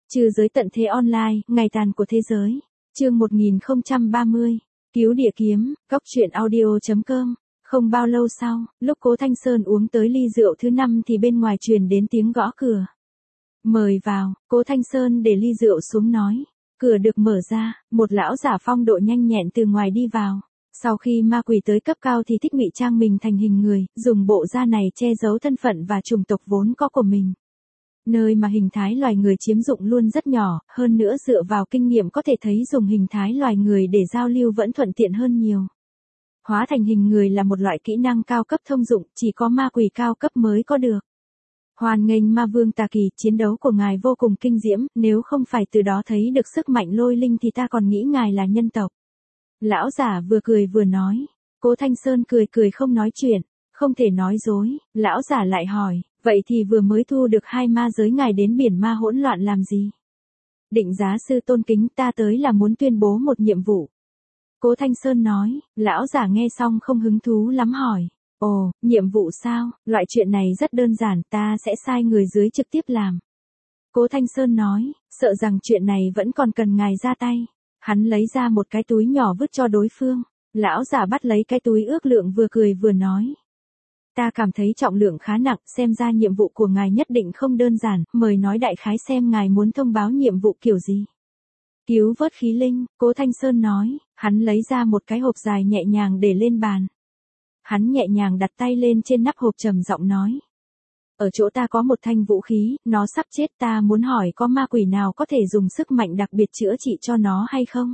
Trừ giới tận thế online, ngày tàn của thế giới. Chương 1030. Cứu địa kiếm, góc truyện audio.com. Không bao lâu sau, lúc Cố Thanh Sơn uống tới ly rượu thứ 5 thì bên ngoài truyền đến tiếng gõ cửa. Mời vào, Cố Thanh Sơn để ly rượu xuống nói. Cửa được mở ra, một lão giả phong độ nhanh nhẹn từ ngoài đi vào. Sau khi ma quỷ tới cấp cao thì thích ngụy trang mình thành hình người, dùng bộ da này che giấu thân phận và chủng tộc vốn có của mình. Nơi mà hình thái loài người chiếm dụng luôn rất nhỏ, hơn nữa dựa vào kinh nghiệm có thể thấy dùng hình thái loài người để giao lưu vẫn thuận tiện hơn nhiều. Hóa thành hình người là một loại kỹ năng cao cấp thông dụng, chỉ có ma quỷ cao cấp mới có được. Hoan nghênh ma vương Tà Kỳ, chiến đấu của ngài vô cùng kinh diễm, nếu không phải từ đó thấy được sức mạnh lôi linh thì ta còn nghĩ ngài là nhân tộc. Lão giả vừa cười vừa nói. Cố Thanh Sơn cười cười không nói chuyện, không thể nói dối. Lão giả lại hỏi, vậy thì vừa mới thu được 2 ma giới ngài đến biển ma hỗn loạn làm gì? Định giá sư tôn kính, ta tới là muốn tuyên bố một nhiệm vụ. Cố Thanh Sơn nói. Lão giả nghe xong không hứng thú lắm hỏi. Ồ, nhiệm vụ sao? Loại chuyện này rất đơn giản, ta sẽ sai người dưới trực tiếp làm. Cố Thanh Sơn nói, sợ rằng chuyện này vẫn còn cần ngài ra tay. Hắn lấy ra một cái túi nhỏ vứt cho đối phương. Lão giả bắt lấy cái túi ước lượng vừa cười vừa nói. Ta cảm thấy trọng lượng khá nặng, xem ra nhiệm vụ của ngài nhất định không đơn giản, mời nói đại khái xem ngài muốn thông báo nhiệm vụ kiểu gì. Cứu vớt khí linh, Cố Thanh Sơn nói, hắn lấy ra một cái hộp dài nhẹ nhàng để lên bàn. Hắn nhẹ nhàng đặt tay lên trên nắp hộp trầm giọng nói. Ở chỗ ta có một thanh vũ khí, nó sắp chết, ta muốn hỏi có ma quỷ nào có thể dùng sức mạnh đặc biệt chữa trị cho nó hay không?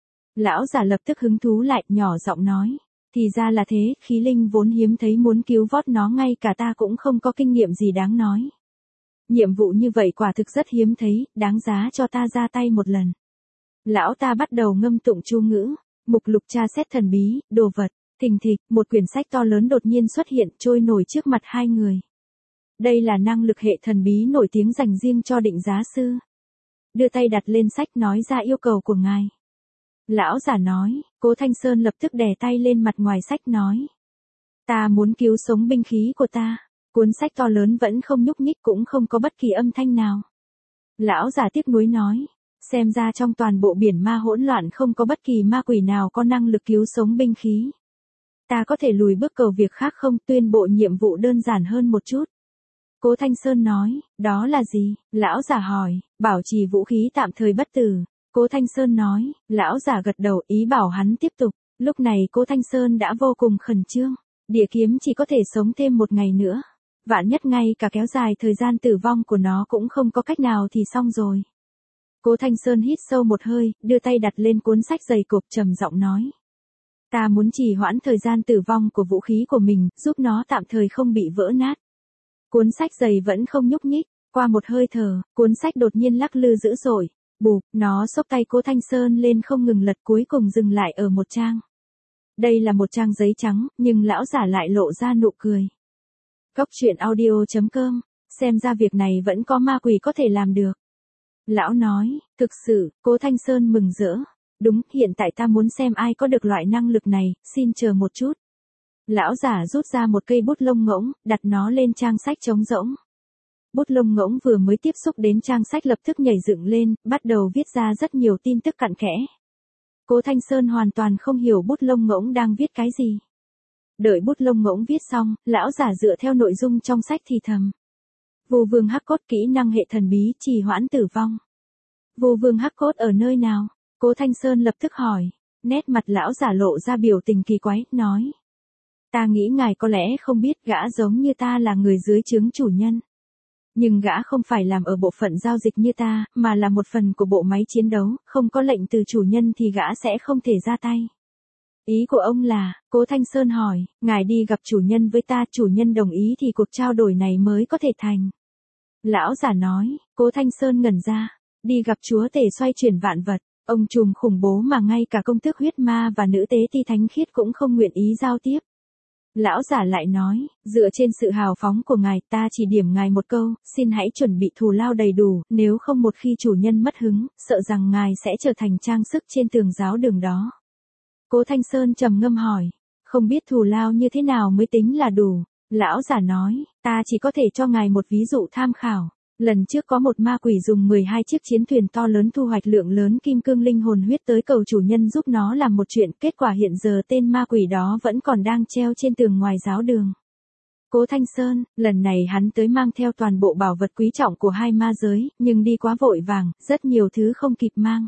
Lão giả lập tức hứng thú lại, nhỏ giọng nói. Thì ra là thế, khí linh vốn hiếm thấy, muốn cứu vớt nó ngay cả ta cũng không có kinh nghiệm gì đáng nói. Nhiệm vụ như vậy quả thực rất hiếm thấy, đáng giá cho ta ra tay một lần. Lão ta bắt đầu ngâm tụng chú ngữ, mục lục tra xét thần bí, đồ vật, thình thịch, một quyển sách to lớn đột nhiên xuất hiện trôi nổi trước mặt hai người. Đây là năng lực hệ thần bí nổi tiếng dành riêng cho định giá sư. Đưa tay đặt lên sách nói ra yêu cầu của ngài. Lão giả nói, Cố Thanh Sơn lập tức đè tay lên mặt ngoài sách nói. Ta muốn cứu sống binh khí của ta. Cuốn sách to lớn vẫn không nhúc nhích, cũng không có bất kỳ âm thanh nào. Lão giả tiếc nuối nói, xem ra trong toàn bộ biển ma hỗn loạn không có bất kỳ ma quỷ nào có năng lực cứu sống binh khí. Ta có thể lùi bước cầu việc khác không, tuyên bộ nhiệm vụ đơn giản hơn một chút. Cố Thanh Sơn nói, đó là gì? Lão giả hỏi, bảo trì vũ khí tạm thời bất tử. Cố Thanh Sơn nói, lão giả gật đầu ý bảo hắn tiếp tục. Lúc này Cố Thanh Sơn đã vô cùng khẩn trương. Địa kiếm chỉ có thể sống thêm một ngày nữa. Vạn nhất ngay cả kéo dài thời gian tử vong của nó cũng không có cách nào thì xong rồi. Cố Thanh Sơn hít sâu một hơi, đưa tay đặt lên cuốn sách dày cộp trầm giọng nói. Ta muốn trì hoãn thời gian tử vong của vũ khí của mình, giúp nó tạm thời không bị vỡ nát. Cuốn sách dày vẫn không nhúc nhích, qua một hơi thở, cuốn sách đột nhiên lắc lư dữ dội. Bụp, nó xốc tay Cố Thanh Sơn lên không ngừng lật, cuối cùng dừng lại ở một trang. Đây là một trang giấy trắng, nhưng lão giả lại lộ ra nụ cười. Góc truyện audio.com, xem ra việc này vẫn có ma quỷ có thể làm được. Lão nói, thực sự, Cố Thanh Sơn mừng rỡ. Đúng, hiện tại ta muốn xem ai có được loại năng lực này, xin chờ một chút. Lão giả rút ra một cây bút lông ngỗng, đặt nó lên trang sách trống rỗng. Bút lông ngỗng vừa mới tiếp xúc đến trang sách lập tức nhảy dựng lên, bắt đầu viết ra rất nhiều tin tức cặn kẽ. Cố Thanh Sơn hoàn toàn không hiểu bút lông ngỗng đang viết cái gì. Đợi bút lông ngỗng viết xong, lão giả dựa theo nội dung trong sách thì thầm. Vô vương hắc cốt, kỹ năng hệ thần bí, trì hoãn tử vong. Vô vương hắc cốt ở nơi nào? Cố Thanh Sơn lập tức hỏi. Nét mặt lão giả lộ ra biểu tình kỳ quái, nói. Ta nghĩ ngài có lẽ không biết, gã giống như ta là người dưới trướng chủ nhân. Nhưng gã không phải làm ở bộ phận giao dịch như ta, mà là một phần của bộ máy chiến đấu, không có lệnh từ chủ nhân thì gã sẽ không thể ra tay. Ý của ông là, Cố Thanh Sơn hỏi, ngài đi gặp chủ nhân với ta, chủ nhân đồng ý thì cuộc trao đổi này mới có thể thành. Lão giả nói, Cố Thanh Sơn ngẩn ra, đi gặp chúa tể xoay chuyển vạn vật, ông trùm khủng bố mà ngay cả công tước huyết ma và nữ tế ti thánh khiết cũng không nguyện ý giao tiếp. Lão giả lại nói, dựa trên sự hào phóng của ngài, ta chỉ điểm ngài một câu, xin hãy chuẩn bị thù lao đầy đủ, nếu không một khi chủ nhân mất hứng, sợ rằng ngài sẽ trở thành trang sức trên tường giáo đường đó. Cố Thanh Sơn trầm ngâm hỏi, không biết thù lao như thế nào mới tính là đủ. Lão giả nói, ta chỉ có thể cho ngài một ví dụ tham khảo. Lần trước có một ma quỷ dùng 12 chiếc chiến thuyền to lớn thu hoạch lượng lớn kim cương linh hồn huyết tới cầu chủ nhân giúp nó làm một chuyện, kết quả hiện giờ tên ma quỷ đó vẫn còn đang treo trên tường ngoài giáo đường. Cố Thanh Sơn, lần này hắn tới mang theo toàn bộ bảo vật quý trọng của hai ma giới, nhưng đi quá vội vàng, rất nhiều thứ không kịp mang.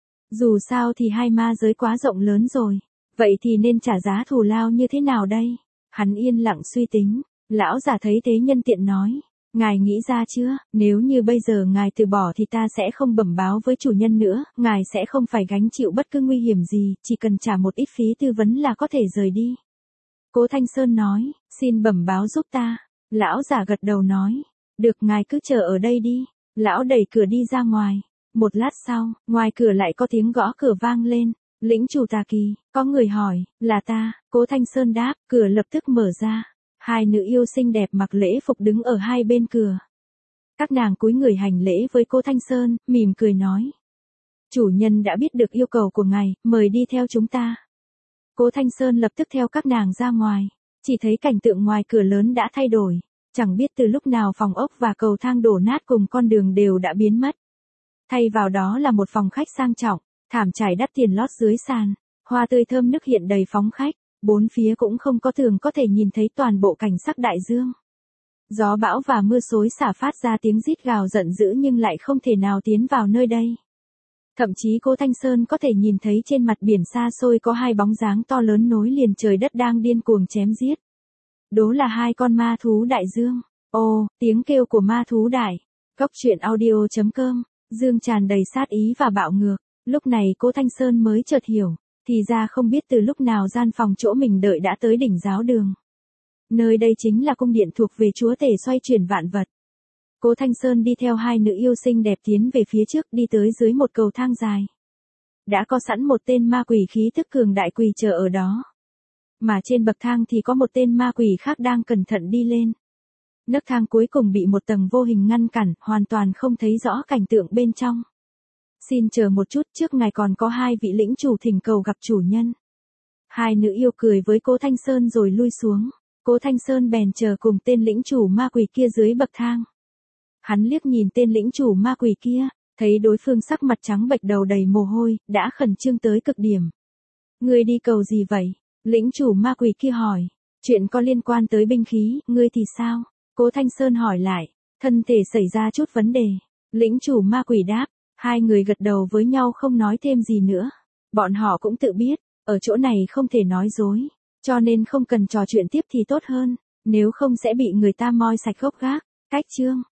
Dù sao thì hai ma giới quá rộng lớn rồi, vậy thì nên trả giá thù lao như thế nào đây? Hắn yên lặng suy tính, lão giả thấy thế nhân tiện nói. Ngài nghĩ ra chưa, nếu như bây giờ ngài từ bỏ thì ta sẽ không bẩm báo với chủ nhân nữa, ngài sẽ không phải gánh chịu bất cứ nguy hiểm gì, chỉ cần trả một ít phí tư vấn là có thể rời đi. Cố Thanh Sơn nói, xin bẩm báo giúp ta. Lão giả gật đầu nói, được ngài cứ chờ ở đây đi. Lão đẩy cửa đi ra ngoài. Một lát sau, ngoài cửa lại có tiếng gõ cửa vang lên. Lĩnh chủ Tà Kỳ, có người hỏi, là ta, Cố Thanh Sơn đáp, cửa lập tức mở ra. Hai nữ yêu xinh đẹp mặc lễ phục đứng ở hai bên cửa. Các nàng cúi người hành lễ với Cố Thanh Sơn, mỉm cười nói. Chủ nhân đã biết được yêu cầu của ngài, mời đi theo chúng ta. Cố Thanh Sơn lập tức theo các nàng ra ngoài. Chỉ thấy cảnh tượng ngoài cửa lớn đã thay đổi. Chẳng biết từ lúc nào phòng ốc và cầu thang đổ nát cùng con đường đều đã biến mất. Thay vào đó là một phòng khách sang trọng, thảm trải đắt tiền lót dưới sàn, hoa tươi thơm nức hiện đầy phóng khách. Bốn phía cũng không có tường có thể nhìn thấy toàn bộ cảnh sắc đại dương. Gió bão và mưa xối xả phát ra tiếng rít gào giận dữ nhưng lại không thể nào tiến vào nơi đây. Thậm chí Cố Thanh Sơn có thể nhìn thấy trên mặt biển xa xôi có hai bóng dáng to lớn nối liền trời đất đang điên cuồng chém giết. Đó là hai con ma thú đại dương. Ồ, tiếng kêu của ma thú đại. Góc truyện audio.com, dương tràn đầy sát ý và bạo ngược. Lúc này Cố Thanh Sơn mới chợt hiểu. Thì ra không biết từ lúc nào gian phòng chỗ mình đợi đã tới đỉnh giáo đường. Nơi đây chính là cung điện thuộc về chúa tể xoay chuyển vạn vật. Cố Thanh Sơn đi theo hai nữ yêu xinh đẹp tiến về phía trước đi tới dưới một cầu thang dài. Đã có sẵn một tên ma quỷ khí tức cường đại quỳ chờ ở đó. Mà trên bậc thang thì có một tên ma quỷ khác đang cẩn thận đi lên. Nấc thang cuối cùng bị một tầng vô hình ngăn cản, hoàn toàn không thấy rõ cảnh tượng bên trong. Xin chờ một chút, trước ngài còn có hai vị lĩnh chủ thỉnh cầu gặp chủ nhân. Hai nữ yêu cười với Cố Thanh Sơn rồi lui xuống. Cố Thanh Sơn bèn chờ cùng tên lĩnh chủ ma quỷ kia dưới bậc thang. Hắn liếc nhìn tên lĩnh chủ ma quỷ kia, thấy đối phương sắc mặt trắng bệch đầu đầy mồ hôi, đã khẩn trương tới cực điểm. Ngươi đi cầu gì vậy? Lĩnh chủ ma quỷ kia hỏi. Chuyện có liên quan tới binh khí, ngươi thì sao? Cố Thanh Sơn hỏi lại. Thân thể xảy ra chút vấn đề. Lĩnh chủ ma quỷ đáp. Hai người gật đầu với nhau không nói thêm gì nữa. Bọn họ cũng tự biết, ở chỗ này không thể nói dối, cho nên không cần trò chuyện tiếp thì tốt hơn, nếu không sẽ bị người ta moi sạch gốc gác. Cách chương